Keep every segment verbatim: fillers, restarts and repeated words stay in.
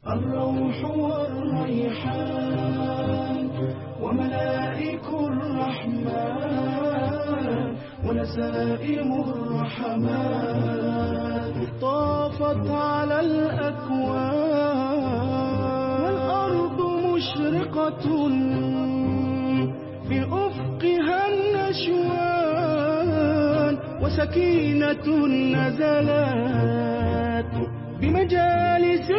الروح والريحان وملائك الرحمن ونسائم الرحمن طافت على الأكوان والأرض مشرقة بأفقها النشوان وسكينة نزلت بمجالس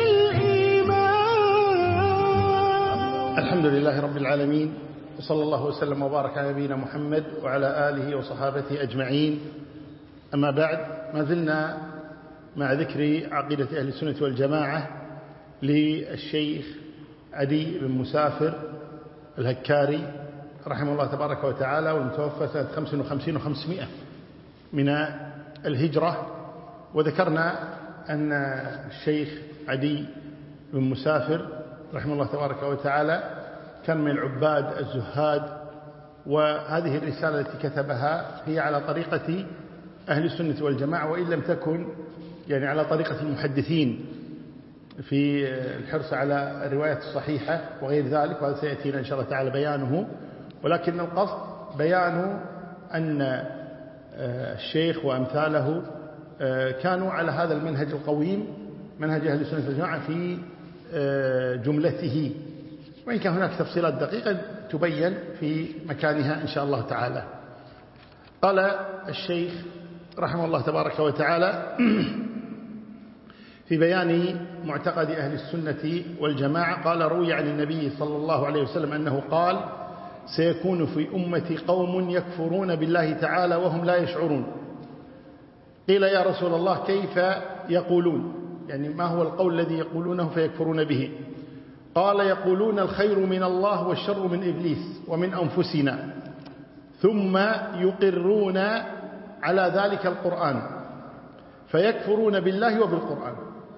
الإيمان. الحمد لله رب العالمين، وصلى الله وسلم وبارك على نبينا محمد وعلى آله وصحابته أجمعين. أما بعد، ما زلنا مع ذكر عقيدة أهل السنة والجماعة للشيخ عدي بن مسافر الهكاري رحمه الله تبارك وتعالى، والمتوفى سنة خمس وخمسين وخمسمائة من الهجرة. وذكرنا أن الشيخ عدي بن مسافر رحمه الله تبارك وتعالى كان من العباد الزهاد، وهذه الرسالة التي كتبها هي على طريقة أهل السنة والجماعة، وإن لم تكن يعني على طريقة المحدثين في الحرص على الرواية الصحيحة وغير ذلك، وهذا سيأتينا إن شاء الله تعالى بيانه. ولكن القصد بيان أن الشيخ وأمثاله كانوا على هذا المنهج القويم، منهج أهل السنة والجماعة في جملته، وإن كان هناك تفصيلات دقيقة تبين في مكانها إن شاء الله تعالى. قال الشيخ رحمه الله تبارك وتعالى في بيان معتقد أهل السنة والجماعة، قال: روي عن النبي صلى الله عليه وسلم أنه قال: سيكون في أمتي قوم يكفرون بالله تعالى وهم لا يشعرون. قيل: يا رسول الله كيف يقولون؟ يعني ما هو القول الذي يقولونه فيكفرون به؟ قال: يقولون الخير من الله والشر من إبليس ومن أنفسنا، ثم يقرون على ذلك القرآن فيكفرون بالله وبالقرآن.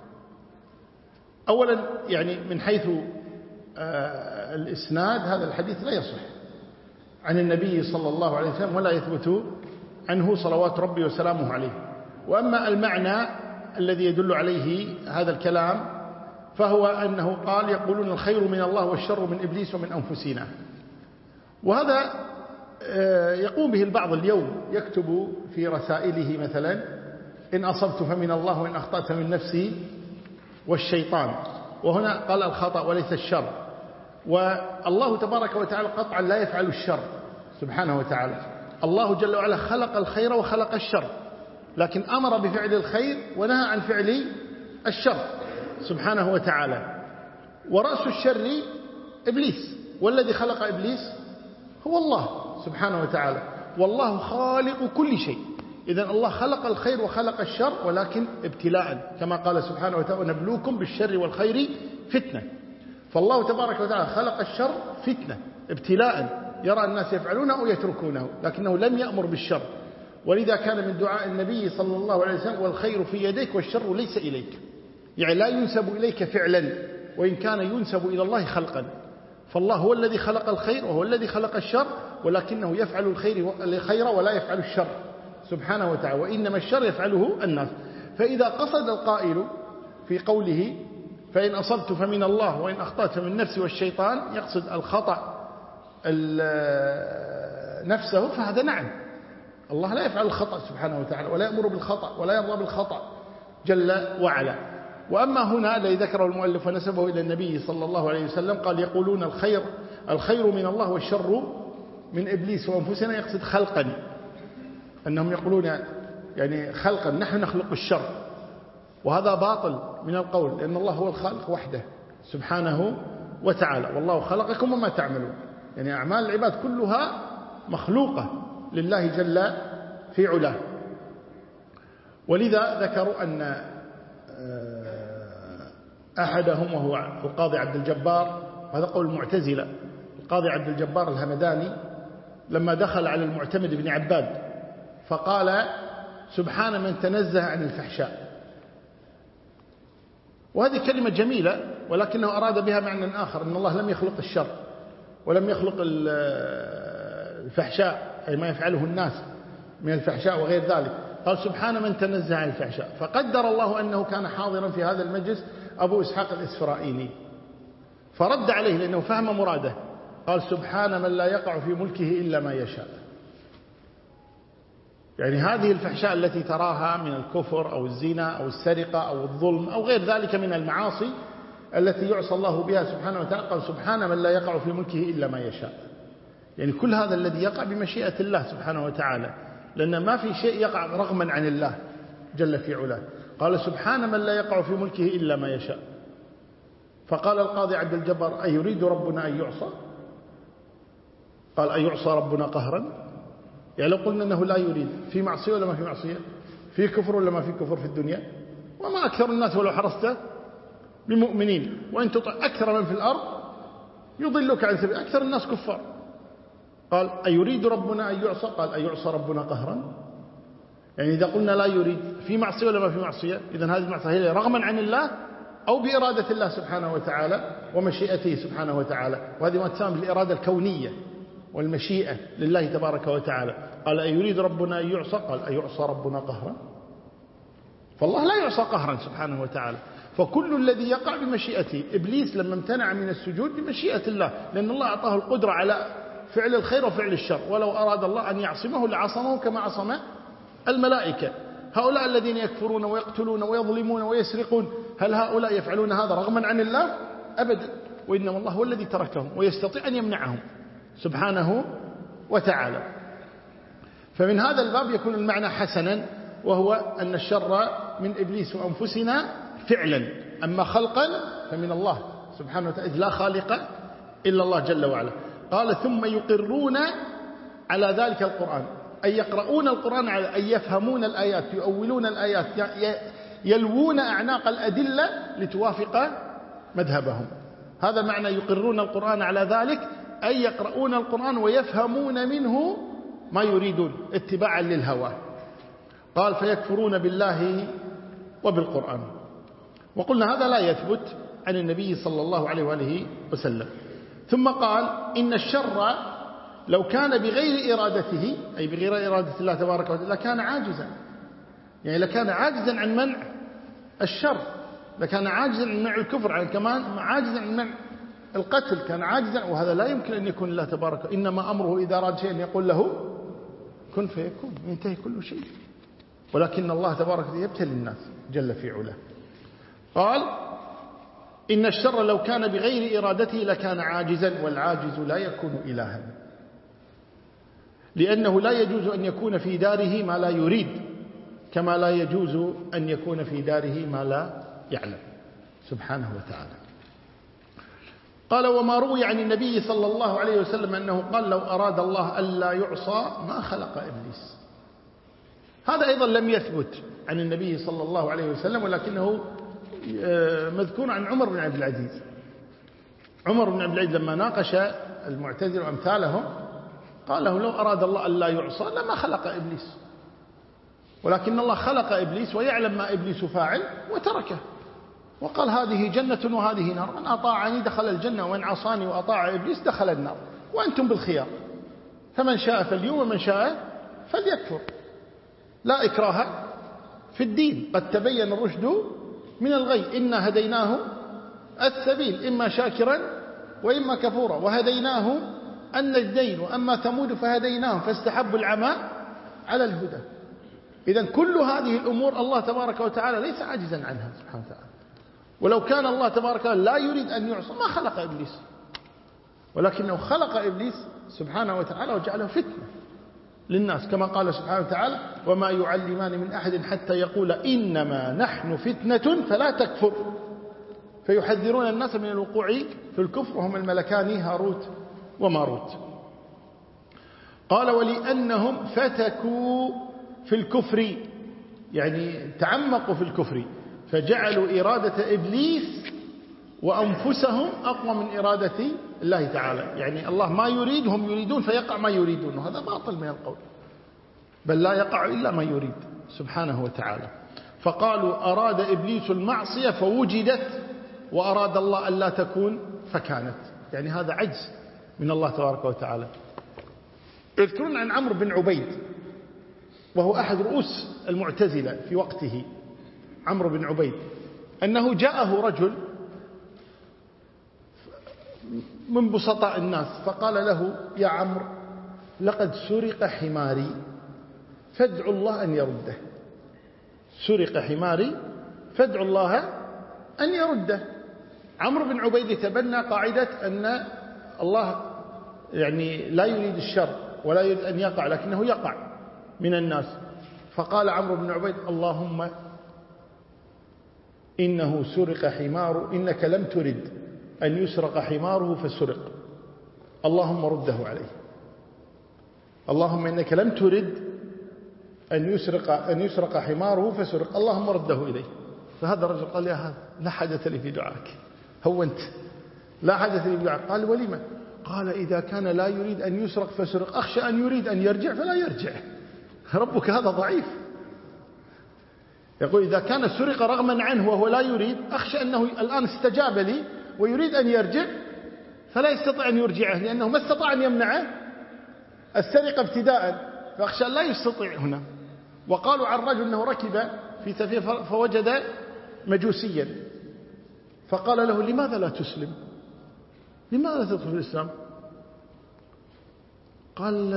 أولا يعني من حيث آه الإسناد، هذا الحديث لا يصح عن النبي صلى الله عليه وسلم ولا يثبت عنه صلوات ربي وسلامه عليه. وأما المعنى الذي يدل عليه هذا الكلام فهو أنه قال: يقولون الخير من الله والشر من إبليس ومن أنفسنا. وهذا يقوم به البعض اليوم، يكتب في رسائله مثلا: إن أصبت فمن الله وإن أخطأت من نفسي والشيطان. وهنا قال الخطأ وليس الشر. والله تبارك وتعالى قطعا لا يفعل الشر سبحانه وتعالى. الله جل وعلا خلق الخير وخلق الشر، لكن أمر بفعل الخير ونهى عن فعل الشر سبحانه وتعالى. ورأس الشر إبليس، والذي خلق إبليس هو الله سبحانه وتعالى، والله خالق كل شيء. إذن الله خلق الخير وخلق الشر، ولكن ابتلاء، كما قال سبحانه وتعالى: ونبلوكم بالشر والخير فتنة. فالله تبارك وتعالى خلق الشر فتنة ابتلاء، يرى الناس يفعلونه أو يتركونه، لكنه لم يأمر بالشر. ولذا كان من دعاء النبي صلى الله عليه وسلم: والخير في يديك والشر ليس إليك. يعني لا ينسب إليك فعلا، وإن كان ينسب إلى الله خلقا. فالله هو الذي خلق الخير وهو الذي خلق الشر، ولكنه يفعل الخير ولا يفعل الشر سبحانه وتعالى، وإنما الشر يفعله الناس. فإذا قصد القائل في قوله: فإن أصبت فمن الله وإن أخطأت فمن نفسي والشيطان، يقصد الخطأ نفسه، فهذا نعم، الله لا يفعل الخطأ سبحانه وتعالى، ولا يأمر بالخطأ ولا يرضى بالخطأ جل وعلا. وأما هنا الذي ذكره المؤلف ونسبه إلى النبي صلى الله عليه وسلم، قال: يقولون الخير الخير من الله والشر من إبليس وأنفسنا، يقصد خلقا، أنهم يقولون يعني خلقا، نحن نخلق الشر. وهذا باطل من القول، لأن الله هو الخالق وحده سبحانه وتعالى، والله خلقكم وما تعملون. يعني أعمال العباد كلها مخلوقة لله جل في علاه. ولذا ذكروا أن أحدهم وهو القاضي عبد الجبار، هذا قول المعتزلة، القاضي عبد الجبار الهمداني، لما دخل على المعتمد بن عباد فقال: سبحان من تنزه عن الفحشاء. وهذه كلمة جميلة، ولكنه أراد بها معنى آخر، أن الله لم يخلق الشر ولم يخلق الفحشاء، أي ما يفعله الناس من الفحشاء وغير ذلك. قال: سبحان من تنزه عن الفحشاء. فقدر الله أنه كان حاضرا في هذا المجلس أبو إسحاق الإسفرائيني، فرد عليه لأنه فهم مراده، قال سبحان من لا يقع في ملكه إلا ما يشاء. يعني هذه الفحشاء التي تراها من الكفر أو الزنا أو السرقة أو الظلم أو غير ذلك من المعاصي التي يعصى الله بها سبحانه وتعالى، قال سبحان من لا يقع في ملكه إلا ما يشاء. يعني كل هذا الذي يقع بمشيئة الله سبحانه وتعالى، لأن ما في شيء يقع رغما عن الله جل في علاه. قال سبحان من لا يقع في ملكه إلا ما يشاء. فقال القاضي عبد الجبار أيريد ربنا أن يعصى؟ قال أيعصى ربنا قهرا؟ يعني لو قلنا أنه لا يريد، في معصية ولا ما في معصية؟ في كفر ولا ما في كفر في الدنيا؟ وما أكثر الناس ولو حرصت بمؤمنين، وإن تطع أكثر من في الأرض يضلك عن سبيل، أكثر الناس كفار. قال أيريد ربنا أن يعصى؟ قال أيعصى ربنا قهرا؟ يعني إذا قلنا لا يريد، في معصية ولا ما في معصية؟ إذن هذه المعصية هي رغما عن الله أو بإرادة الله سبحانه وتعالى ومشيئته سبحانه وتعالى، وهذه ما تسمى بالإرادة الكونية والمشيئة لله تبارك وتعالى. قال أيريد ربنا أن يعصى؟ قال أيعصى ربنا قهرا؟ فالله لا يعصى قهرا سبحانه وتعالى، فكل الذي يقع بمشيئته. إبليس لما امتنع من السجود بمشيئة الله، لأن الله أعطاه القدرة على فعل الخير وفعل الشر، ولو أراد الله أن يعصمه لعصمه كما عصم الملائكة. هؤلاء الذين يكفرون ويقتلون ويظلمون ويسرقون، هل هؤلاء يفعلون هذا رغما عن الله؟ أبدا، وإنما الله هو الذي تركهم ويستطيع أن يمنعهم سبحانه وتعالى. فمن هذا الباب يكون المعنى حسنا، وهو أن الشر من إبليس وأنفسنا فعلا، أما خلقا فمن الله سبحانه وتعالى، لا خالق إلا الله جل وعلا. قال ثم يقرون على ذلك القرآن، أي يقرؤون القرآن، على أي يفهمون الآيات، يؤولون الآيات، يلوون أعناق الأدلة لتوافق مذهبهم. هذا معنى يقرون القرآن على ذلك، أي يقرؤون القرآن ويفهمون منه ما يريدون اتباعا للهوى. قال فيكفرون بالله وبالقرآن. وقلنا هذا لا يثبت عن النبي صلى الله عليه وآله وسلم. ثم قال إن الشر لو كان بغير إرادته، أي بغير إرادة الله تبارك وتعالى، لكان عاجزا، يعني لكان عاجزا عن منع الشر، لكان عاجزا عن منع الكفر، كمان عاجزا عن منع القتل، كان عاجزا، وهذا لا يمكن أن يكون الله تبارك. إنما أمره إذا أراد شيئا يقول له كن فيكون، ينتهي كل شيء. ولكن الله تبارك يبتلي الناس جل في علاه. قال إن الشر لو كان بغير إرادته لكان عاجزا، والعاجز لا يكون إلها، لأنه لا يجوز أن يكون في داره ما لا يريد، كما لا يجوز أن يكون في داره ما لا يعلم سبحانه وتعالى. قال وما روي عن النبي صلى الله عليه وسلم أنه قال لو أراد الله ألا يعصى ما خلق إبليس. هذا أيضا لم يثبت عن النبي صلى الله عليه وسلم، ولكنه مذكور عن عمر بن عبد العزيز. عمر بن عبد العزيز لما ناقش المعتزلة وأمثالهم قال له لو أراد الله ألا يعصى لما خلق إبليس، ولكن الله خلق إبليس ويعلم ما إبليس فاعل وتركه، وقال هذه جنة وهذه نار، من أطاعني دخل الجنة ومن عصاني وأطاع إبليس دخل النار، وأنتم بالخيار، فمن شاء فليؤمن ومن شاء فليكفر، لا إكراه في الدين، قد تبين الرشد من الغي، إنا هديناه السبيل إما شاكرا وإما كفورا وهديناه النجدين، وأما ثمود فهديناهم فاستحبوا العمى على الهدى. إذن كل هذه الأمور الله تبارك وتعالى ليس عاجزا عنها سبحانه وتعالى، ولو كان الله تبارك وتعالى لا يريد أن يعصى ما خلق إبليس، ولكنه خلق إبليس سبحانه وتعالى وجعله فتنة للناس، كما قال سبحانه وتعالى وما يعلمان من أحد حتى يقول إنما نحن فتنة فلا تكفر، فيحذرون الناس من الوقوع في الكفر، وهم الملكان هاروت وماروت. قال ولأنهم فتكوا في الكفر، يعني تعمقوا في الكفر، فجعلوا إرادة إبليس وأنفسهم أقوى من إرادة الله تعالى، يعني الله ما يريد هم يريدون فيقع ما يريدون، وهذا باطل من القول، بل لا يقع إلا ما يريد سبحانه وتعالى. فقالوا أراد إبليس المعصية فوجدت، وأراد الله ألا تكون فكانت، يعني هذا عجز من الله تبارك وتعالى. يذكرون عن عمرو بن عبيد وهو أحد رؤوس المعتزلة في وقته، عمرو بن عبيد أنه جاءه رجل من بسطاء الناس فقال له: يا عمرو، لقد سرق حماري فادعوا الله أن يرده. سرق حماري فادعوا الله أن يرده. عمرو بن عبيد يتبنى قاعدة أن الله يعني لا يريد الشر ولا يريد أن يقع، لكنه يقع من الناس. فقال عمرو بن عبيد: اللهم إنه سرق حمار، إنك لم ترد أن يسرق حماره فسرق، اللهم رده عليه. اللهم إنك لم ترد أن يسرق أن يسرق حماره فسرق، اللهم رده إليه. فهذا الرجل قال: يا هذا لا حاجة لي في دعائك، هو أنت لا حاجة لي في دعائك. قال: ولما؟ قال: إذا كان لا يريد أن يسرق فسرق، أخشى أن يريد أن يرجع فلا يرجع، ربك هذا ضعيف. يقول: إذا كان سرق رغما عنه وهو لا يريد، أخشى أنه الآن استجاب لي ويريد أن يرجع فلا يستطيع أن يرجعه، لأنه ما استطاع أن يمنعه السرقة ابتداء، فأخشى أن لا يستطيع هنا. وقالوا عن رجل أنه ركب في سفينة فوجد مجوسيا فقال له: لماذا لا تسلم؟ لماذا لا تدخل في الإسلام؟ قال: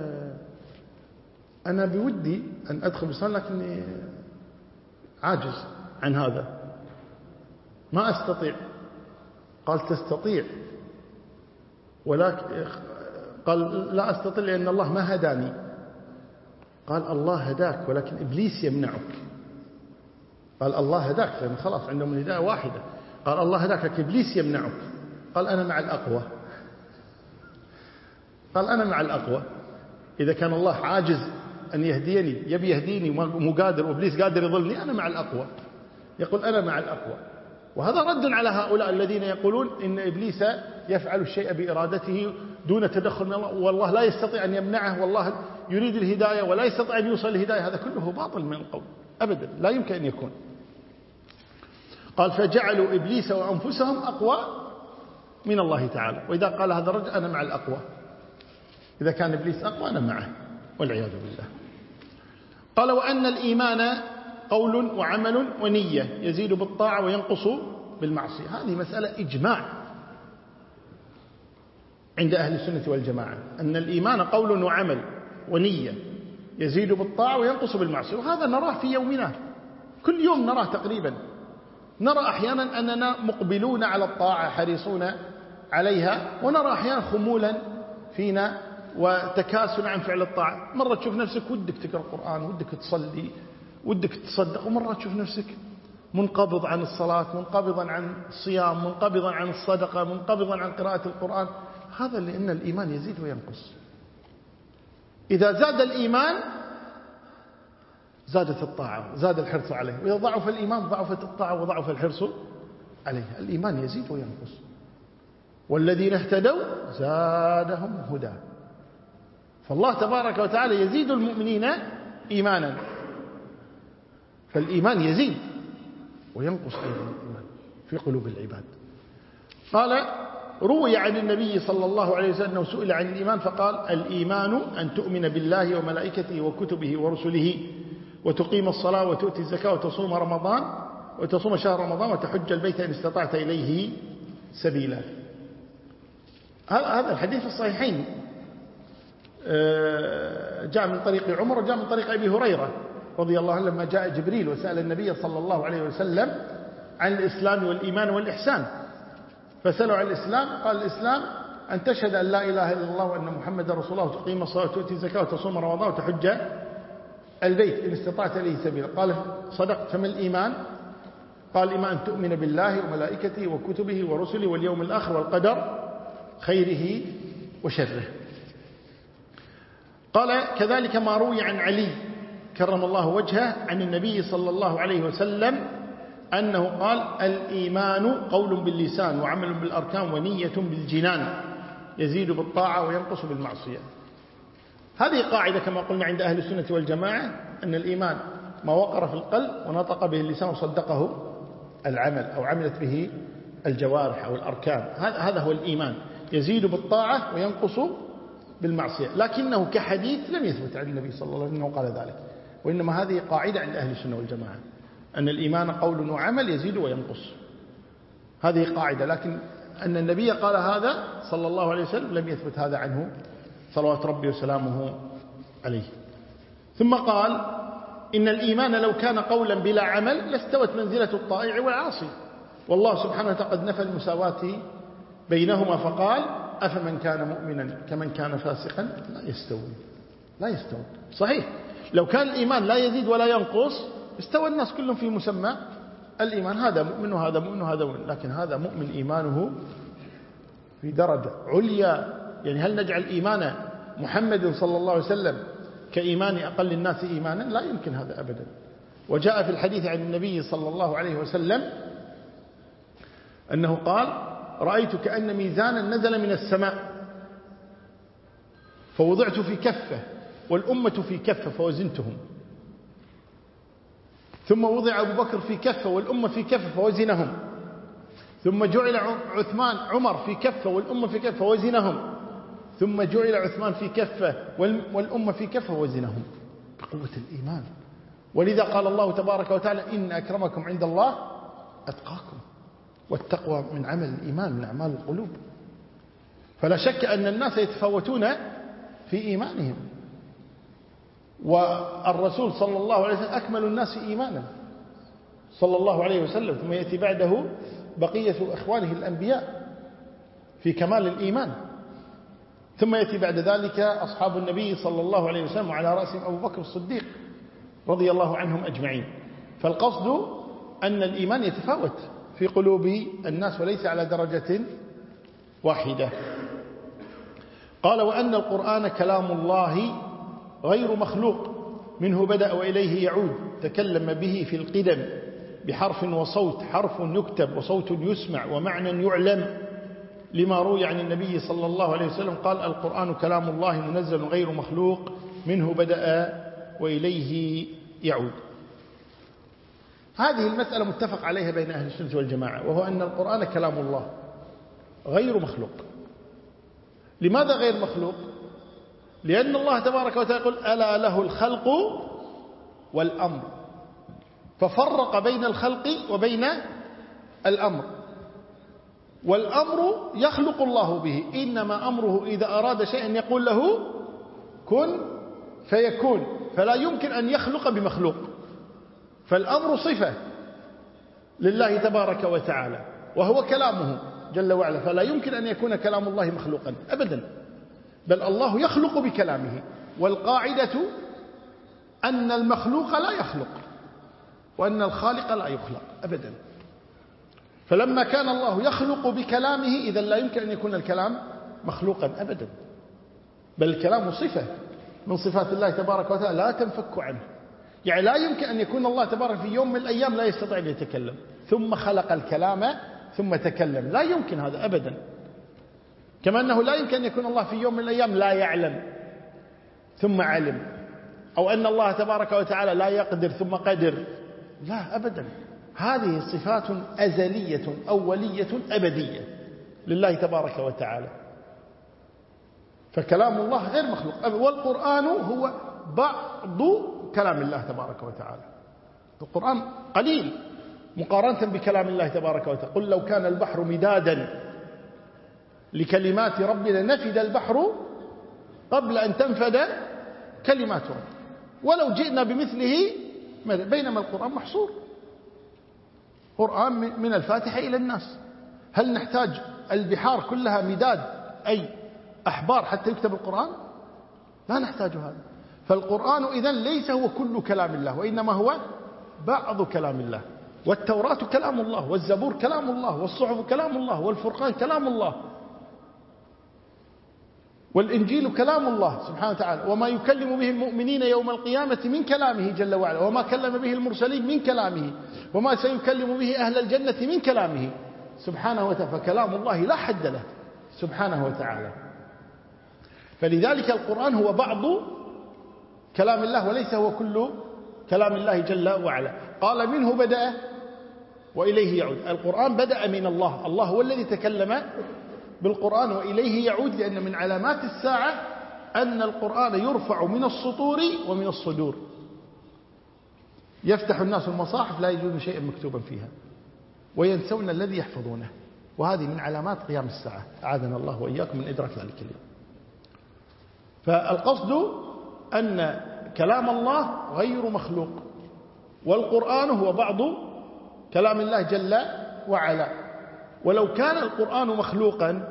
أنا بودي أن أدخل في الإسلام لكني عاجز عن هذا، ما أستطيع. قال: تستطيع، ولكن قال: لا أستطيع لأن الله ما هداني. قال: الله هداك ولكن إبليس يمنعك. قال: الله هداك، لأن خلاص عندهم الهداية واحدة. قال: الله هداك لكن إبليس يمنعك. قال: أنا مع الأقوى. قال: أنا مع الأقوى. إذا كان الله عاجز أن يهديني، يبي يهديني مو قادر، وإبليس قادر يضلني، أنا مع الأقوى. يقول: أنا مع الأقوى. وهذا رد على هؤلاء الذين يقولون إن إبليس يفعل الشيء بإرادته دون تدخل من الله، والله لا يستطيع أن يمنعه، والله يريد الهداية ولا يستطيع أن يوصل الهداية. هذا كله باطل من القول، أبدا لا يمكن أن يكون. قال: فجعلوا إبليس وأنفسهم أقوى من الله تعالى. وإذا قال هذا الرجل: أنا مع الأقوى، إذا كان إبليس أقوى أنا معه، والعياذ بالله. قال: وأن الإيمان قول وعمل ونية، يزيد بالطاعة وينقص بالمعصية. هذه مسألة إجماع عند أهل السنة والجماعة، أن الإيمان قول وعمل ونية، يزيد بالطاعة وينقص بالمعصية. وهذا نراه في يومنا، كل يوم نراه تقريبا. نرى أحيانا أننا مقبلون على الطاعة حريصون عليها، ونرى أحيانا خمولا فينا وتكاسل عن فعل الطاعة. مرة تشوف نفسك ودك تقرأ القرآن، ودك تصلي، ودك تصدق، ومرة تشوف نفسك منقبض عن الصلاة، منقبضا عن الصيام، منقبضا عن الصدقة، منقبضا عن قراءة القرآن. هذا لأن الإيمان يزيد وينقص. إذا زاد الإيمان زادت الطاعة، زاد الحرص عليه، وإذا ضعف الإيمان ضعفت الطاعة وضعف الحرص عليه. الإيمان يزيد وينقص. والذين اهتدوا زادهم هدى. فالله تبارك وتعالى يزيد المؤمنين إيمانا، فالإيمان يزيد وينقص أيضا الإيمان في قلوب العباد. قال: روي عن النبي صلى الله عليه وسلم أنه سئل عن الإيمان فقال: الإيمان أن تؤمن بالله وملائكته وكتبه ورسله، وتقيم الصلاة وتؤتي الزكاة وتصوم رمضان وتصوم شهر رمضان وتحج البيت إن استطعت إليه سبيلا. هذا الحديث في الصحيحين، جاء من طريق عمر وجاء من طريق أبي هريرة رضي الله عنه، لما جاء جبريل وسأل النبي صلى الله عليه وسلم عن الإسلام والإيمان والإحسان، فسألوا عن الإسلام، قال: الإسلام أن تشهد أن لا إله إلا الله وأن محمد رسول الله، وتقيم الصلاة وتؤتي الزكاة وتصوم رمضان وتحج البيت إن استطعت إليه سبيلا. قال: صدقت. فما الإيمان؟ قال: الإيمان أن تؤمن بالله وملائكته وكتبه ورسله واليوم الآخر والقدر خيره وشره. قال: كذلك ما روي عن علي كرم الله وجهه عن النبي صلى الله عليه وسلم أنه قال: الإيمان قول باللسان وعمل بالأركان ونية بالجنان، يزيد بالطاعة وينقص بالمعصية. هذه قاعدة كما قلنا عند أهل السنة والجماعة، أن الإيمان ما وقر في القلب ونطق به اللسان وصدقه العمل أو عملت به الجوارح أو الأركان. هذا هو الإيمان، يزيد بالطاعة وينقص بالمعصية. لكنه كحديث لم يثبت عن النبي صلى الله عليه وسلم أنه قال ذلك، وإنما هذه قاعدة عند أهل السنة والجماعة، أن الإيمان قول وعمل يزيد وينقص، هذه قاعدة. لكن أن النبي قال هذا صلى الله عليه وسلم لم يثبت هذا عنه صلوات ربي وسلامه عليه. ثم قال إن الإيمان لو كان قولا بلا عمل لاستوت منزلة الطائع والعاصي، والله سبحانه وتعالى قد نفى المساواة بينهما فقال أفمن كان مؤمنا كمن كان فاسقا لا يستوون لا يستوون. صحيح لو كان الإيمان لا يزيد ولا ينقص استوى الناس كلهم في مسمى الإيمان، هذا مؤمن وهذا مؤمن وهذا مؤمن، لكن هذا مؤمن إيمانه في درجة عليا. يعني هل نجعل إيمان محمد صلى الله عليه وسلم كإيمان أقل الناس إيمانا؟ لا يمكن هذا أبدا. وجاء في الحديث عن النبي صلى الله عليه وسلم أنه قال رأيت كأن ميزانا نزل من السماء فوضعت في كفة والأمة في كفة فوزنتهم، ثم وضع أبو بكر في كفة والأمة في كفة فوزنهم، ثم جعل عثمان عمر في كفة والأمة في كفة فوزنهم، ثم جعل عثمان في كفة والأمة في كفة وزنهم، بقوة الإيمان. ولذا قال الله تبارك وتعالى إن أكرمكم عند الله أتقاكم، والتقوى من عمل الإيمان من أعمال القلوب. فلا شك أن الناس يتفاوتون في إيمانهم، والرسول صلى الله عليه وسلم أكمل الناس إيمانا صلى الله عليه وسلم، ثم يأتي بعده بقية إخوانه الأنبياء في كمال الإيمان، ثم يأتي بعد ذلك أصحاب النبي صلى الله عليه وسلم وعلى رأسهم أبو بكر الصديق رضي الله عنهم أجمعين. فالقصد أن الإيمان يتفاوت في قلوب الناس وليس على درجة واحدة. قال وأن القرآن كلام الله غير مخلوق منه بدأ وإليه يعود، تكلم به في القدم بحرف وصوت، حرف يكتب وصوت يسمع ومعنى يعلم، لما روي عن النبي صلى الله عليه وسلم قال القرآن كلام الله منزل غير مخلوق منه بدأ وإليه يعود. هذه المسألة متفق عليها بين أهل السنة والجماعة، وهو أن القرآن كلام الله غير مخلوق. لماذا غير مخلوق؟ لأن الله تبارك وتعالى يقول ألا له الخلق والأمر، ففرق بين الخلق وبين الأمر. والأمر يخلق الله به، إنما أمره إذا أراد شيئا يقول له كن فيكون، فلا يمكن أن يخلق بمخلوق. فالأمر صفة لله تبارك وتعالى وهو كلامه جل وعلا، فلا يمكن أن يكون كلام الله مخلوقا أبدا، بل الله يخلق بكلامه. والقاعدة أن المخلوق لا يخلق وأن الخالق لا يخلق أبدا. فلما كان الله يخلق بكلامه إذا لا يمكن أن يكون الكلام مخلوقا أبدا، بل الكلام صفة من صفات الله تبارك وتعالى لا تنفك عنه. يعني لا يمكن أن يكون الله تبارك في يوم من الأيام لا يستطيع أن يتكلم ثم خلق الكلام ثم تكلم، لا يمكن هذا أبدا. كما أنه لا يمكن أن يكون الله في يوم من الأيام لا يعلم ثم علم، أو أن الله تبارك وتعالى لا يقدر ثم قدر، لا أبدا. هذه صفات أزلية أولية أبدية لله تبارك وتعالى، فكلام الله غير مخلوق. والقرآن هو بعض كلام الله تبارك وتعالى، القرآن قليل مقارنة بكلام الله تبارك وتعالى. قل لو كان البحر مدادا لكلمات ربنا نفد البحر قبل أن تنفد كلمات ربنا ولو جئنا بمثله، بينما القرآن محصور، قرآن من الفاتحة إلى الناس. هل نحتاج البحار كلها مداد أي أحبار حتى يكتب القرآن؟ لا نحتاج هذا. فالقرآن إذن ليس هو كل كلام الله، وإنما هو بعض كلام الله. والتوراة كلام الله، والزبور كلام الله، والصحف كلام الله، والفرقان كلام الله، والإنجيل كلام الله سبحانه وتعالى، وما يكلم به المؤمنين يوم القيامة من كلامه جل وعلا، وما كلم به المرسلين من كلامه، وما سيكلم به أهل الجنة من كلامه سبحانه وتعالى. فكلام الله لا حد له سبحانه وتعالى. فلذلك القرآن هو بعض كلام الله وليس هو كل كلام الله جل وعلا. قال منه بدأ وإليه يعود. القرآن بدأ من الله، الله هو الذي تكلم بالقرآن وإليه يعود، لأن من علامات الساعة أن القرآن يرفع من السطور ومن الصدور. يفتح الناس المصاحف لا يجدون شيئا مكتوبا فيها وينسون الذي يحفظونه، وهذه من علامات قيام الساعة، أعاذنا الله وإياكم من إدراك ذلك اليوم. فالقصد أن كلام الله غير مخلوق، والقرآن هو بعض كلام الله جل وعلا. ولو كان القرآن مخلوقا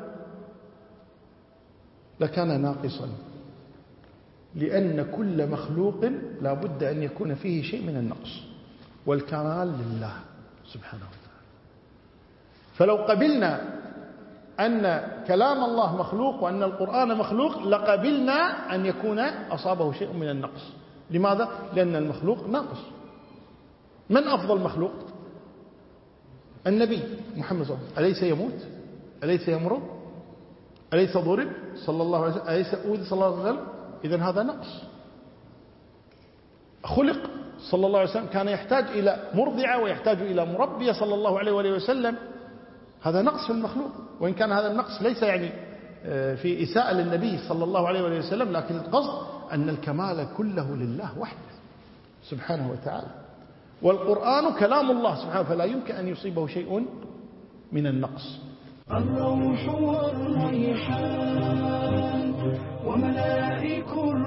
لكان ناقصا، لأن كل مخلوق لا بد أن يكون فيه شيء من النقص، والكمال لله سبحانه وتعالى. فلو قبلنا أن كلام الله مخلوق وأن القرآن مخلوق لقبلنا أن يكون أصابه شيء من النقص. لماذا؟ لأن المخلوق ناقص. من أفضل مخلوق؟ النبي محمد صلى الله عليه وسلم. أليس يموت؟ أليس يمرض؟ أليس ضرب صلى الله عليه وسلم؟ أليس أوذي صلى الله عليه وسلم؟ إذن هذا نقص. خلق صلى الله عليه وسلم كان يحتاج إلى مرضعة ويحتاج إلى مربية صلى الله عليه وآله وسلم. هذا نقص في المخلوق، وإن كان هذا النقص ليس يعني في إساءة للنبي صلى الله عليه وآله وسلم، لكن القصد أن الكمال كله لله وحده سبحانه وتعالى. والقرآن كلام الله سبحانه، فلا يمكن أن يصيبه شيء من النقص. الروح والريحان وملائك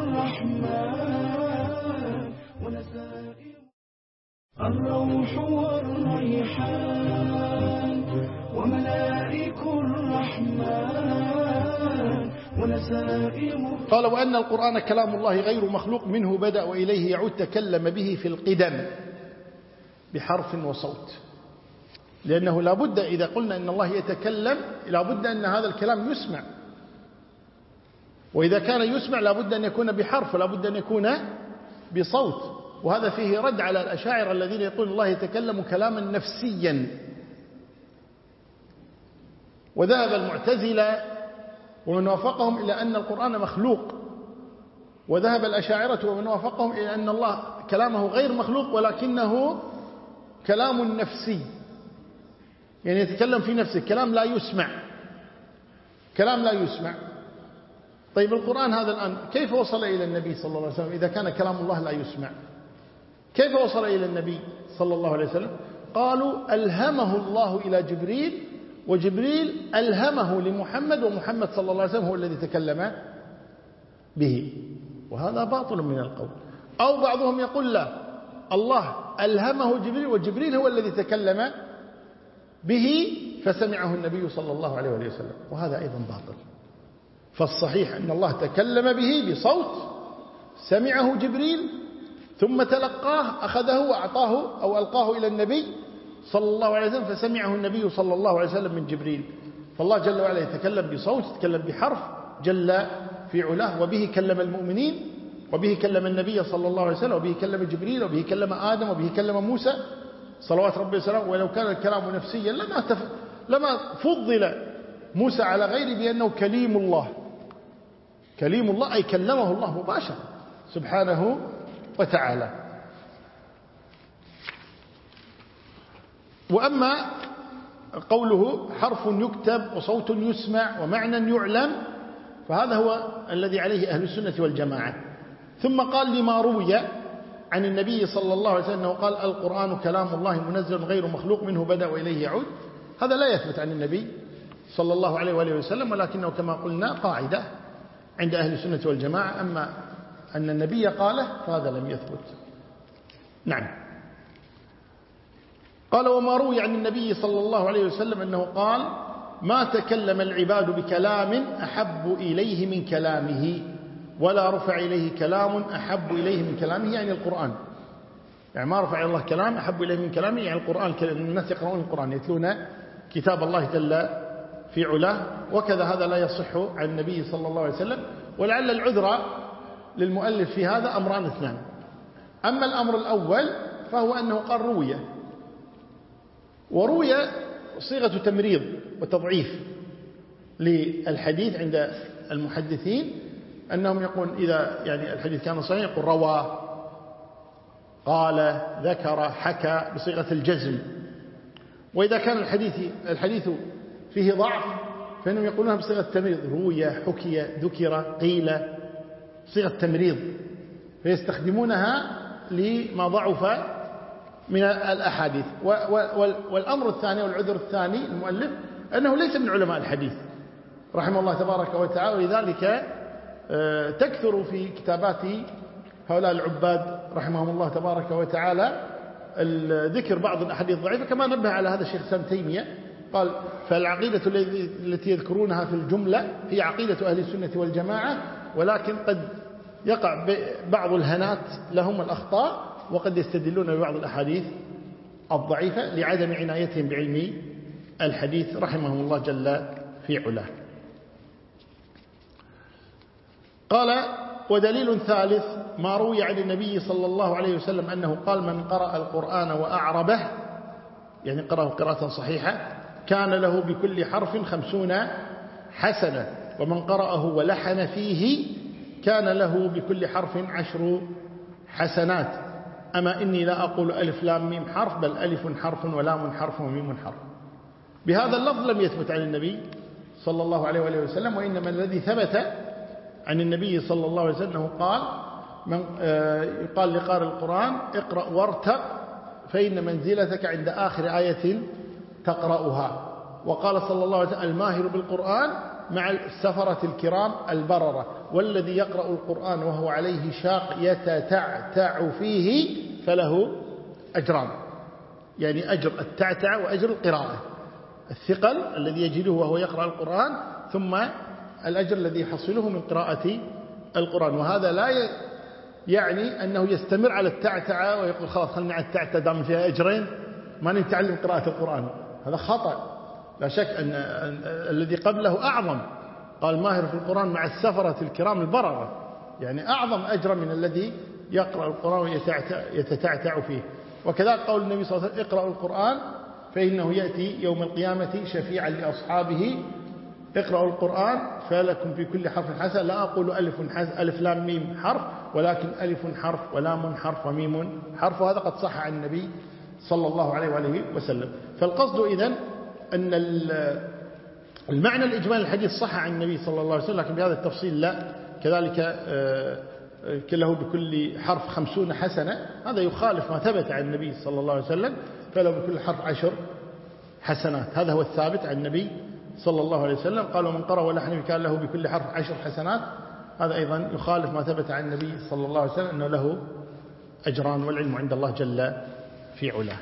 الرحمن ونسائم. الروح والريحان وملائك الرحمن ونسائم. قال وأن القرآن كلام الله غير مخلوق، منه بدأ وإليه يعود، تكلم به في القدم بحرف وصوت. لأنه لا بد إذا قلنا إن الله يتكلم لا بد أن هذا الكلام يسمع، وإذا كان يسمع لا بد أن يكون بحرف ولا بد أن يكون بصوت. وهذا فيه رد على الأشاعرة الذين يقولون الله يتكلم كلاما نفسيا. وذهب المعتزلة ومن وافقهم إلى أن القرآن مخلوق، وذهب الأشاعرة ومن وافقهم إلى أن الله كلامه غير مخلوق ولكنه كلام نفسي، يعني يتكلم في نفسه، كلام لا يسمع، كلام لا يسمع. طيب القرآن هذا الآن كيف وصل إلى النبي صلى الله عليه وسلم إذا كان كلام الله لا يسمع؟ كيف وصل إلى النبي صلى الله عليه وسلم؟ قالوا ألهمه الله إلى جبريل، وجبريل ألهمه لمحمد، ومحمد صلى الله عليه وسلم هو الذي تكلم به. وهذا باطل من القول. أو بعضهم يقول لا، الله ألهمه جبريل وجبريل هو الذي تكلم به فسمعه النبي صلى الله عليه وسلم، وهذا أيضا باطل. فالصحيح أن الله تكلم به بصوت سمعه جبريل ثم تلقاه، أخذه وأعطاه أو ألقاه إلى النبي صلى الله عليه وسلم فسمعه النبي صلى الله عليه وسلم من جبريل. فالله جل وعلا يتكلم بصوت، يتكلم بحرف جل في علاه، وبه كلم المؤمنين، وبه كلم النبي صلى الله عليه وسلم، وبه كلم جبريل، وبه كلم آدم، وبه كلم موسى صلوات ربي وسلامه. ولو كان الكلام نفسيا لما تف... لما فضل موسى على غيره بأنه كليم الله. كليم الله أي كلمه الله مباشرة سبحانه وتعالى. وأما قوله حرف يكتب وصوت يسمع ومعنى يعلم فهذا هو الذي عليه أهل السنة والجماعة. ثم قال لما روي عن النبي صلى الله عليه وسلم أنه قال القرآن كلام الله منزل غير مخلوق، منه بدأ وإليه يعود. هذا لا يثبت عن النبي صلى الله عليه وآله وسلم، ولكنه كما قلنا قاعدة عند أهل السنة والجماعة. أما أن النبي قاله فهذا لم يثبت. نعم. قال وما روي عن النبي صلى الله عليه وسلم أنه قال ما تكلم العباد بكلام أحب إليه من كلامه، ولا رفع إليه كلام أحب إليه من كلامه، يعني القرآن. يعني ما رفع الله كلام أحب إليه من كلامه، يعني القرآن. الناس يقرؤون القرآن يتلون كتاب الله جل في علاه، وكذا هذا لا يصح عن النبي صلى الله عليه وسلم. ولعل العذر للمؤلف في هذا أمران اثنان. أما الأمر الأول فهو أنه قال روية، وروي صيغة تمريض وتضعيف للحديث عند المحدثين، أنهم يقول إذا يعني الحديث كان صحيح يقول روى، قال، ذكر، حكى بصيغة الجزم. وإذا كان الحديث الحديث فيه ضعف فإنهم يقولونها بصيغة التمريض، روي، حكي، ذكر، قيل، صيغة التمريض، فيستخدمونها لما ضعف من الأحاديث. والأمر الثاني والعذر الثاني المؤلف أنه ليس من علماء الحديث رحمه الله تبارك وتعالى، ولذلك تكثر في كتابات هؤلاء العباد رحمهم الله تبارك وتعالى ذكر بعض الأحاديث الضعيفة، كما نبه على هذا الشيخ سام تيمية قال: فالعقيدة التي يذكرونها في الجملة هي عقيدة أهل السنة والجماعة، ولكن قد يقع بعض الهنات لهم الأخطاء، وقد يستدلون ببعض الأحاديث الضعيفة لعدم عنايتهم بعلم الحديث رحمهم الله جل في علاه. قال: ودليل ثالث ما روي عن النبي صلى الله عليه وسلم أنه قال: من قرأ القرآن وأعربه، يعني قرأه قراءة صحيحة، كان له بكل حرف خمسون حسنة، ومن قرأه ولحن فيه كان له بكل حرف عشر حسنات. أما إني لا أقول ألف لام ميم حرف، بل ألف حرف ولام حرف وميم حرف. بهذا اللفظ لم يثبت عن النبي صلى الله عليه وآله وسلم، وإنما الذي ثبت عن النبي صلى الله عليه وسلم قال: من يقال لقارئ القرآن: اقرأ وارتق فإن منزلتك عند آخر آية تقرأها. وقال صلى الله عليه وسلم: الماهر بالقرآن مع السفرة الكرام البررة، والذي يقرأ القرآن وهو عليه شاق يتتعتع فيه فله أجران، يعني أجر التعتع وأجر القراءة، الثقل الذي يجده وهو يقرأ القرآن، ثم الأجر الذي يحصله من قراءة القرآن. وهذا لا يعني أنه يستمر على التعتع ويقول خلاص خلنا على التعتع دام فيها أجرين ما نتعلم قراءة القرآن، هذا خطأ. لا شك أن الذي قبله أعظم، قال: ماهر في القرآن مع السفرة الكرام البررة، يعني أعظم أجر من الذي يقرأ القرآن ويتتعتع فيه. وكذلك قول النبي صلى الله عليه وسلم: اقرأوا القرآن فإنه يأتي يوم القيامة شفيعا لأصحابه. اقرأوا القرآن فلكم في كل حرف حسنة، لا أقول ألف, ألف لام ميم حرف، ولكن ألف حرف ولام حرف وميم حرف. وهذا قد صح عن النبي صلى الله عليه وآله وسلم. فالقصد إذن أن المعنى الإجمالي الحديث صح عن النبي صلى الله عليه وسلم، لكن بهذا التفصيل لا. كذلك له بكل حرف خمسون حسنة، هذا يخالف ما ثبت عن النبي صلى الله عليه وسلم، فله بكل حرف عشر حسنات. هذا هو الثابت عن النبي صلى الله عليه وسلم. قال: ومن قرأ ولحن كان له بكل حرف عشر حسنات، هذا أيضا يخالف ما ثبت عن النبي صلى الله عليه وسلم أنه له أجران، والعلم عند الله جل في علاه.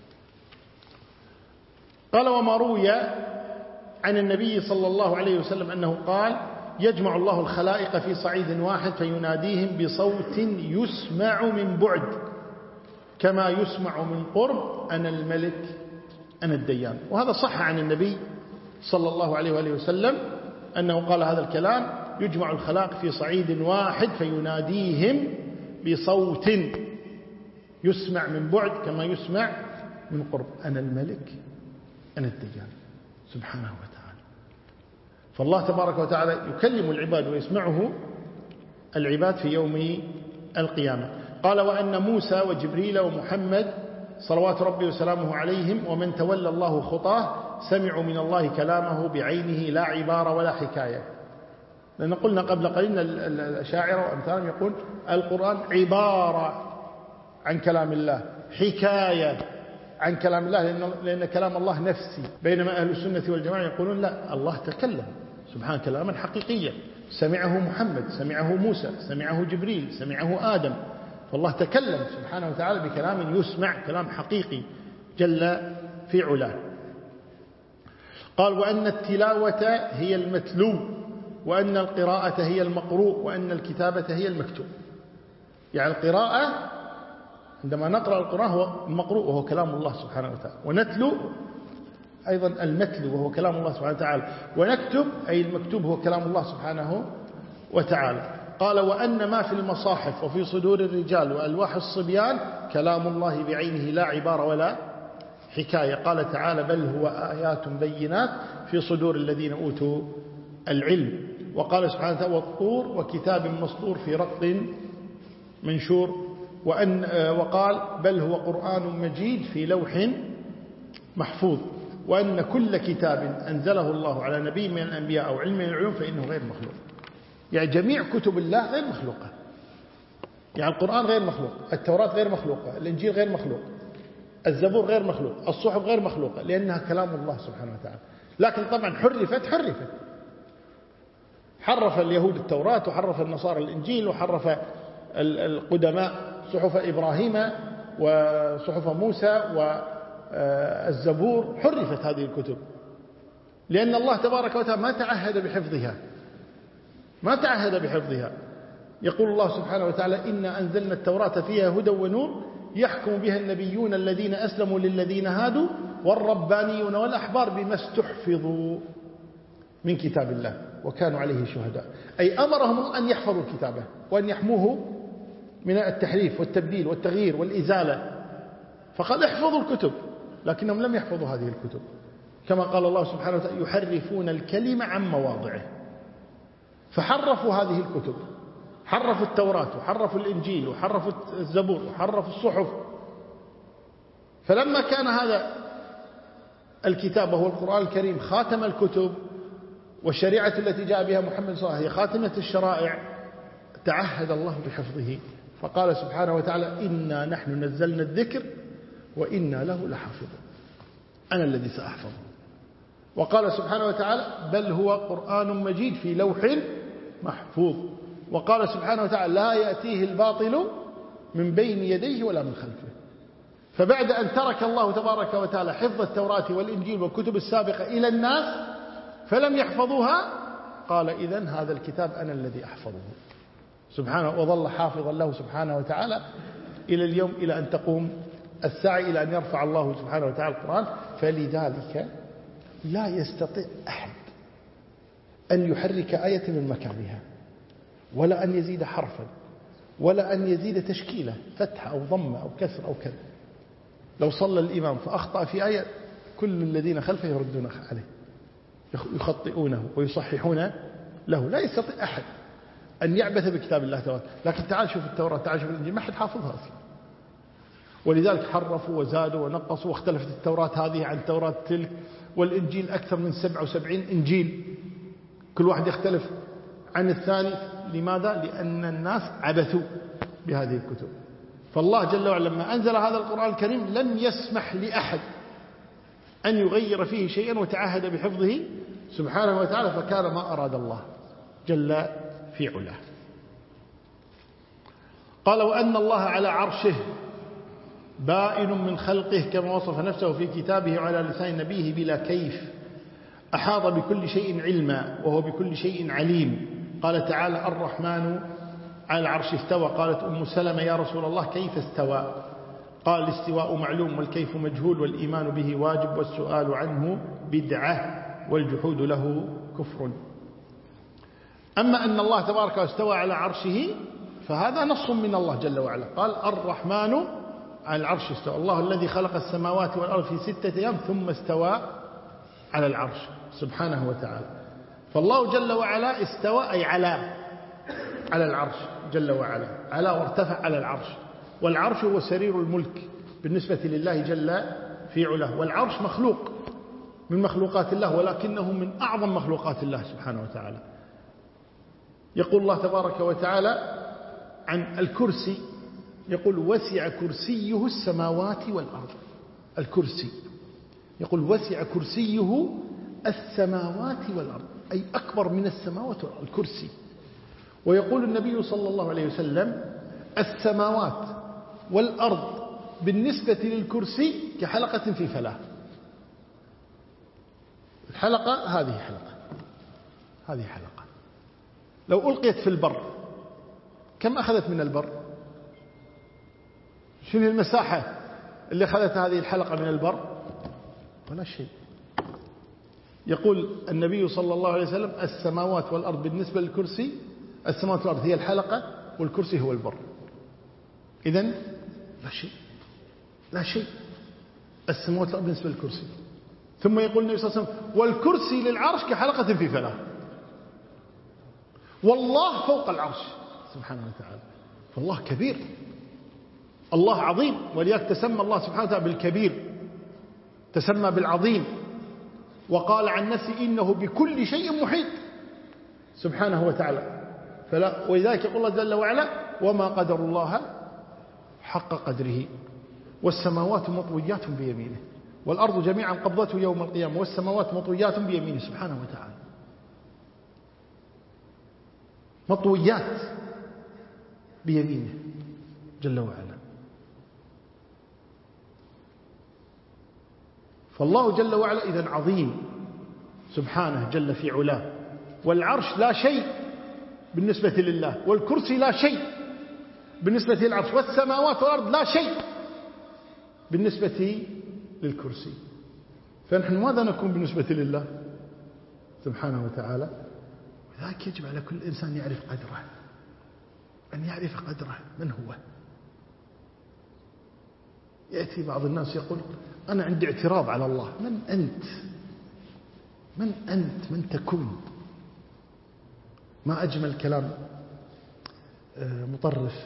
قال: وما روي عن النبي صلى الله عليه وسلم أنه قال: يجمع الله الخلائق في صعيد واحد فيناديهم بصوت يسمع من بعد كما يسمع من قرب: أنا الملك أنا الديان. وهذا صح عن النبي صلى الله عليه وآله وسلم أنه قال هذا الكلام: يجمع الخلائق في صعيد واحد فيناديهم بصوت يسمع من بعد كما يسمع من قرب: أنا الملك أنا الديان، سبحانه وتعالى. فالله تبارك وتعالى يكلم العباد ويسمعه العباد في يوم القيامة. قال: وأن موسى وجبريل ومحمد صلوات ربي وسلامه عليهم ومن تولى الله خطاه سمعوا من الله كلامه بعينه لا عبارة ولا حكاية. لأن قلنا قبل قليل الأشاعرة وأمثالهم يقول القرآن عبارة عن كلام الله، حكاية عن كلام الله، لأن, لأن كلام الله نفسي، بينما أهل السنة والجماعة يقولون لا، الله تكلم سبحانه كلاما حقيقيا، سمعه محمد، سمعه موسى، سمعه جبريل، سمعه آدم. فالله تكلم سبحانه وتعالى بكلام يسمع، كلام حقيقي جل في علاه. قال: وأن التلاوة هي المتلو، وأن القراءة هي المقروء، وأن الكتابة هي المكتوب. يعني القراءة عندما نقرأ القرآن هو المقروء وهو كلام الله سبحانه وتعالى، ونتلو أيضا المتلو وهو كلام الله سبحانه وتعالى، ونكتب أي المكتوب هو كلام الله سبحانه وتعالى. قال: وأن ما في المصاحف وفي صدور الرجال وألواح الصبيان كلام الله بعينه لا عبارة ولا حكاية. قال تعالى: بل هو آيات بينات في صدور الذين أوتوا العلم. وقال سبحانه وتعالى: والطور وكتاب مسطور في رق منشور. وأن وقال: بل هو قرآن مجيد في لوح محفوظ. وأن كل كتاب أنزله الله على نبي من الأنبياء أو علم من العلوم فإنه غير مخلوق. يعني جميع كتب الله غير مخلوقة، يعني القرآن غير مخلوق، التوراة غير مخلوقة، الإنجيل غير مخلوق، الزبور غير مخلوق، الصحف غير مخلوقة لأنها كلام الله سبحانه وتعالى، لكن طبعا حرفت حرفت حرف اليهود التوراة وحرف النصارى الإنجيل وحرف القدماء صحف إبراهيم وصحف موسى والزبور، حرفت هذه الكتب لأن الله تبارك وتعالى ما تعهد بحفظها، ما تعهد بحفظها. يقول الله سبحانه وتعالى: إنا أنزلنا التوراة فيها هدى ونور يحكم بها النبيون الذين أسلموا للذين هادوا والربانيون والأحبار بما استحفظوا من كتاب الله وكانوا عليه شهداء. أي أمرهم أن يحفظوا كتابه وأن يحموه من التحريف والتبديل والتغيير والإزالة، فقال احفظوا الكتب، لكنهم لم يحفظوا هذه الكتب، كما قال الله سبحانه وتعالى: يحرفون الكلمة عن مواضعه، فحرفوا هذه الكتب، حرفوا التوراة وحرفوا الإنجيل وحرفوا الزبور وحرفوا الصحف. فلما كان هذا الكتاب وهو القرآن الكريم خاتم الكتب والشريعة التي جاء بها محمد صلى الله عليه وسلم هي خاتمة الشرائع، تعهد الله بحفظه، فقال سبحانه وتعالى: إنا نحن نزلنا الذكر وإنا له لحافظون، أنا الذي سأحفظه. وقال سبحانه وتعالى: بل هو قرآن مجيد في لوح محفوظ. وقال سبحانه وتعالى: لا يأتيه الباطل من بين يديه ولا من خلفه. فبعد أن ترك الله تبارك وتعالى حفظ التوراة والإنجيل والكتب السابقة إلى الناس فلم يحفظوها، قال: إذن هذا الكتاب أنا الذي أحفظه سبحانه، وظل حافظا له سبحانه وتعالى إلى اليوم، إلى أن تقوم الساعة، إلى أن يرفع الله سبحانه وتعالى القرآن. فلذلك لا يستطيع أحد أن يحرك آية من مكانها، ولا أن يزيد حرفا، ولا أن يزيد تشكيلة فتحة أو ضمة أو كسر أو كذا. لو صلى الإمام فأخطأ في آية كل الذين خلفه يردون عليه، يخطئونه ويصححون له. لا يستطيع أحد أن يعبث بكتاب الله تعالى. لكن تعال شوف التوراة، تعال شوف الإنجيل، ما حد حافظها أصلا. ولذلك حرفوا وزادوا ونقصوا، واختلفت التوراة هذه عن التوراة تلك، والإنجيل أكثر من سبعة وسبعين إنجيل، كل واحد يختلف عن الثاني. لماذا؟ لأن الناس عبثوا بهذه الكتب. فالله جل وعلا لما أنزل هذا القرآن الكريم لم يسمح لأحد أن يغير فيه شيئا، وتعهد بحفظه سبحانه وتعالى، فكان ما أراد الله جل في علاه. قال: وأن الله على عرشه بائن من خلقه كما وصف نفسه في كتابه وعلى لسان نبيه بلا كيف، أحاط بكل شيء علما وهو بكل شيء عليم. قال تعالى: الرحمن على العرش استوى. قالت أم سلمة: يا رسول الله كيف استوى؟ قال: الاستواء معلوم والكيف مجهول، والإيمان به واجب، والسؤال عنه بدعة، والجحود له كفر. أما أن الله تبارك واستوى على عرشه فهذا نص من الله جل وعلا. قال: الرحمن على العرش استوى، الله الذي خلق السماوات والأرض في ستة أيام ثم استوى على العرش سبحانه وتعالى. فالله جل وعلا استوى أي على على العرش جل وعلا، على وارتفع على العرش. والعرش هو سرير الملك بالنسبة لله جل في علاه، والعرش مخلوق من مخلوقات الله، ولكنه من أعظم مخلوقات الله سبحانه وتعالى. يقول الله تبارك وتعالى عن الكرسي، يقول: وسع كرسيه السماوات والأرض. الكرسي يقول: وسع كرسيه السماوات والأرض، أي أكبر من السماوات والأرض الكرسي. ويقول النبي صلى الله عليه وسلم: السماوات والأرض بالنسبة للكرسي كحلقة في فلاة. الحلقة هذه حلقة، هذه حلقة لو ألقيت في البر كم أخذت من البر؟ شنو المساحة اللي أخذت هذه الحلقة من البر؟ ولا شيء. يقول النبي صلى الله عليه وسلم: السماوات والأرض بالنسبة للكرسي، السماوات والأرض هي الحلقة والكرسي هو البر. إذن لا شيء، لا شيء السماوات والأرض بالنسبة للكرسي. ثم يقول النبي صلى الله عليه وسلم: والكرسي للعرش كحلقة في فلاة. والله فوق العرش سبحانه وتعالى، فالله كبير، الله عظيم. ولذلك تسمى الله سبحانه وتعالى بالكبير، تسمى بالعظيم، وقال عن نفسه: إنه بكل شيء محيط سبحانه وتعالى. فلا ولذلك يقول الله جل وعلا: وما قدر الله حق قدره. والسماوات مطويات بيمينه والأرض جميعا قبضته يوم القيامة والسماوات مطويات بيمينه سبحانه وتعالى. مطويات بيمينه جل وعلا. فالله جل وعلا إذن عظيم سبحانه جل في علاه. والعرش لا شيء بالنسبة لله، والكرسي لا شيء بالنسبة للعرش، والسماوات والأرض لا شيء بالنسبة للكرسي. فنحن ماذا نكون بالنسبة لله سبحانه وتعالى؟ لذلك يجب على كل إنسان يعرف قدره، أن يعرف قدره من هو. يأتي بعض الناس يقول أنا عندي اعتراض على الله. من أنت؟ من أنت؟ من تكون؟ ما أجمل كلام مطرف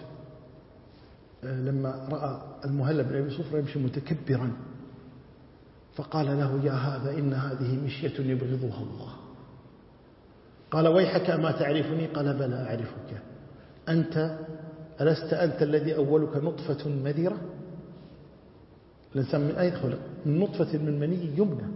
لما رأى المهلب بن أبي صفرة يمشي متكبرا فقال له يا هذا إن هذه مشية يبغضها الله. قال ويحك أما تعرفني؟ قال بلى أعرفك. أنت ألست أنت الذي أولك نطفة مذرة؟ الإنسان من أين خلق؟ من نطفة من مني يمنى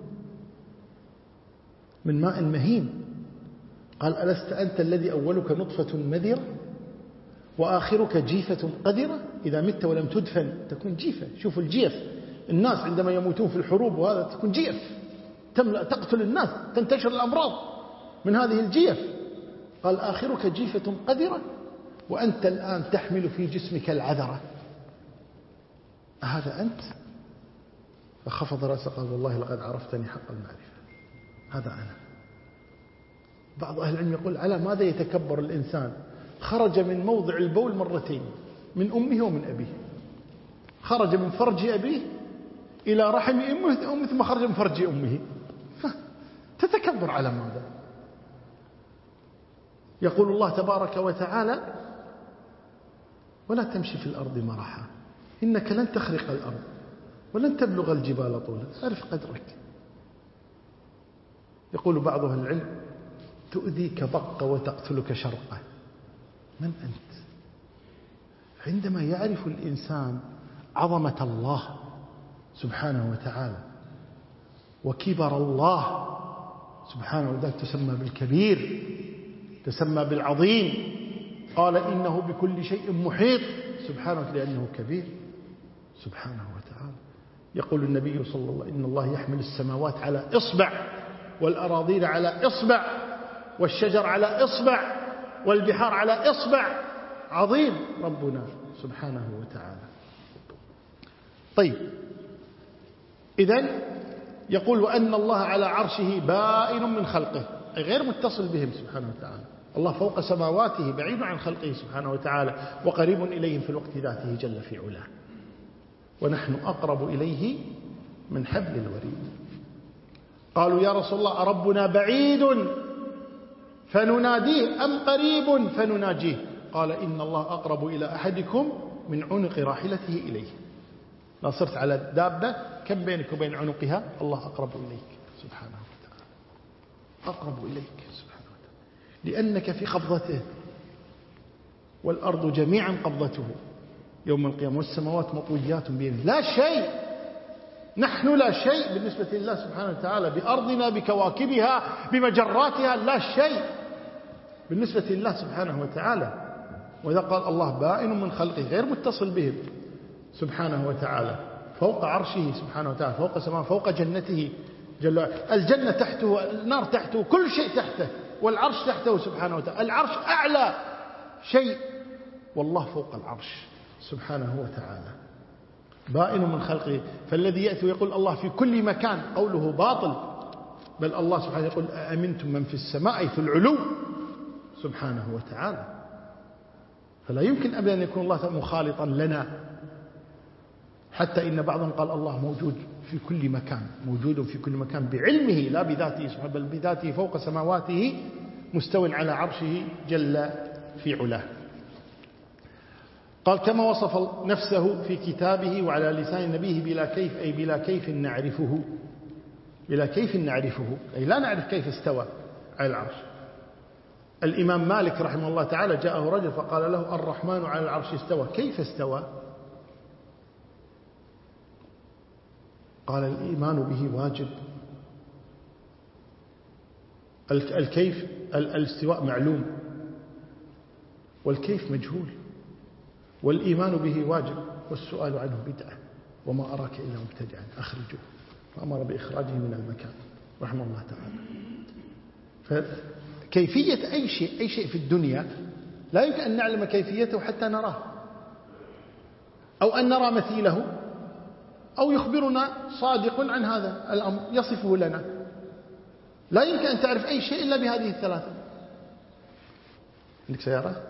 من ماء مهين. قال ألست أنت الذي أولك نطفة مذرة وآخرك جيفة قذرة؟ إذا مت ولم تدفن تكون جيفة. شوفوا الجيف، الناس عندما يموتون في الحروب وهذا تكون جيف تملأ تقتل الناس، تنتشر الأمراض من هذه الجيف. قال آخرك جيفة قذرة وأنت الآن تحمل في جسمك العذرة. هذا أنت؟ فخفض رأسه قال والله لقد عرفتني حق المعرفة. هذا أنا. بعض أهل العلم يقول على ماذا يتكبر الإنسان؟ خرج من موضع البول مرتين، من أمه ومن أبيه. خرج من فرج أبيه إلى رحم أمه ثم خرج من فرج أمه. تتكبر على ماذا؟ يقول الله تبارك وتعالى ولا تمشي في الأرض مرحا إنك لن تخرق الأرض ولن تبلغ الجبال طولا. أعرف قدرك. يقول بعض أهل العلم تؤذيك ضقة وتقتلك شرقة. من أنت؟ عندما يعرف الإنسان عظمة الله سبحانه وتعالى وكبر الله سبحانه وتعالى تسمى بالكبير، تسمى بالعظيم. قال إنه بكل شيء محيط سبحانه وتعالى لأنه كبير سبحانه وتعالى. يقول النبي صلى الله عليه وسلم إن الله يحمل السماوات على إصبع والأراضين على إصبع والشجر على إصبع والبحار على إصبع. عظيم ربنا سبحانه وتعالى. طيب إذن يقول وأن الله على عرشه بائن من خلقه، أي غير متصل بهم سبحانه وتعالى. الله فوق سماواته بعيد عن خلقه سبحانه وتعالى وقريب إليهم في الوقت ذاته جل في علاه. ونحن أقرب إليه من حبل الوريد. قالوا يا رسول الله أربنا بعيد فنناديه أم قريب فنناجيه؟ قال إن الله أقرب إلى أحدكم من عنق راحلته إليه. لا صرت على الدابة كم بينك وبين عنقها؟ الله أقرب إليك سبحانه وتعالى. أقرب إليك سبحانه وتعالى لأنك في قبضته والأرض جميعا قبضته يوم القيامة والسماوات مطويات بيمينه. لا شيء، نحن لا شيء بالنسبة لله سبحانه وتعالى، بأرضنا بكواكبها بمجراتها لا شيء بالنسبة لله سبحانه وتعالى. وإذا قال الله بائن من خلقه غير متصل بهم سبحانه وتعالى فوق عرشه سبحانه وتعالى فوق سماء فوق جنته جل. الجنة تحته، النار تحته، كل شيء تحته، والعرش تحته سبحانه وتعالى. العرش أعلى شيء والله فوق العرش سبحانه وتعالى. بائن من خلقه. فالذي يأتي ويقول الله في كل مكان قوله باطل، بل الله سبحانه يقول أأمنتم من في السماء في العلو سبحانه وتعالى. فلا يمكن أبدا أن يكون الله مخالطا لنا. حتى إن بعضهم قال الله موجود في كل مكان، موجود في كل مكان بعلمه لا بذاته سبحانه، بل بذاته فوق سماواته مستو على عرشه جل في علاه. قال كما وصف نفسه في كتابه وعلى لسان نبيه بلا كيف، أي بلا كيف نعرفه، بلا كيف نعرفه أي لا نعرف كيف استوى على العرش. الإمام مالك رحمه الله تعالى جاءه رجل فقال له الرحمن على العرش استوى، كيف استوى؟ قال الإيمان به واجب. الكيف الاستواء معلوم والكيف مجهول، والإيمان به واجب والسؤال عنه بدعة، وما أراك إلا مبتدعا أخرجوه، فأمر بإخراجه من المكان رحمه الله تعالى. فكيفية أي شيء أي شيء في الدنيا لا يمكن أن نعلم كيفيته حتى نراه، أو أن نرى مثيله، أو يخبرنا صادق عن هذا الأمر يصفه لنا. لا يمكن أن تعرف أي شيء إلا بهذه الثلاثة. عندك سيارة؟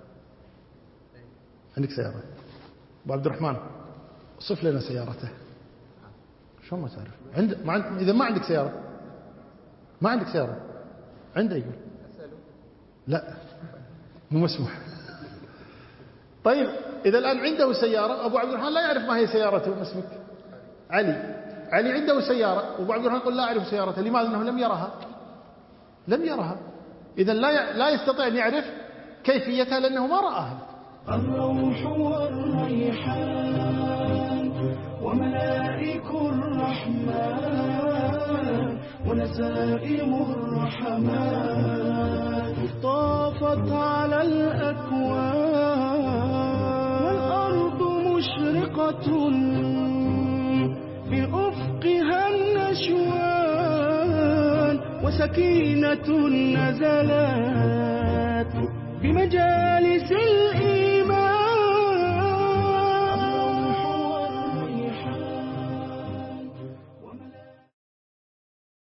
عندك سيارة؟ أبو عبد الرحمن صف لنا سيارته. شو ما تعرف؟ عند ما عند... إذا ما عندك سيارة، ما عندك سيارة عنده يقول لا مو مسموح. طيب إذا الآن عنده سيارة، أبو عبد الرحمن لا يعرف ما هي سيارته. ما اسمك؟ علي. علي عنده سيارة، وأبو عبد الرحمن يقول لا أعرف سيارته. لماذا؟ أنه لم يرها لم يرها إذا لا لا يستطيع أن يعرف كيفيتها لأنه ما رآها. الروح والريحان وملائك الرحمن ونسائم الرحمن طافت على الأكوان، والأرض مشرقة بأفقها النشوان، وسكينة نزلت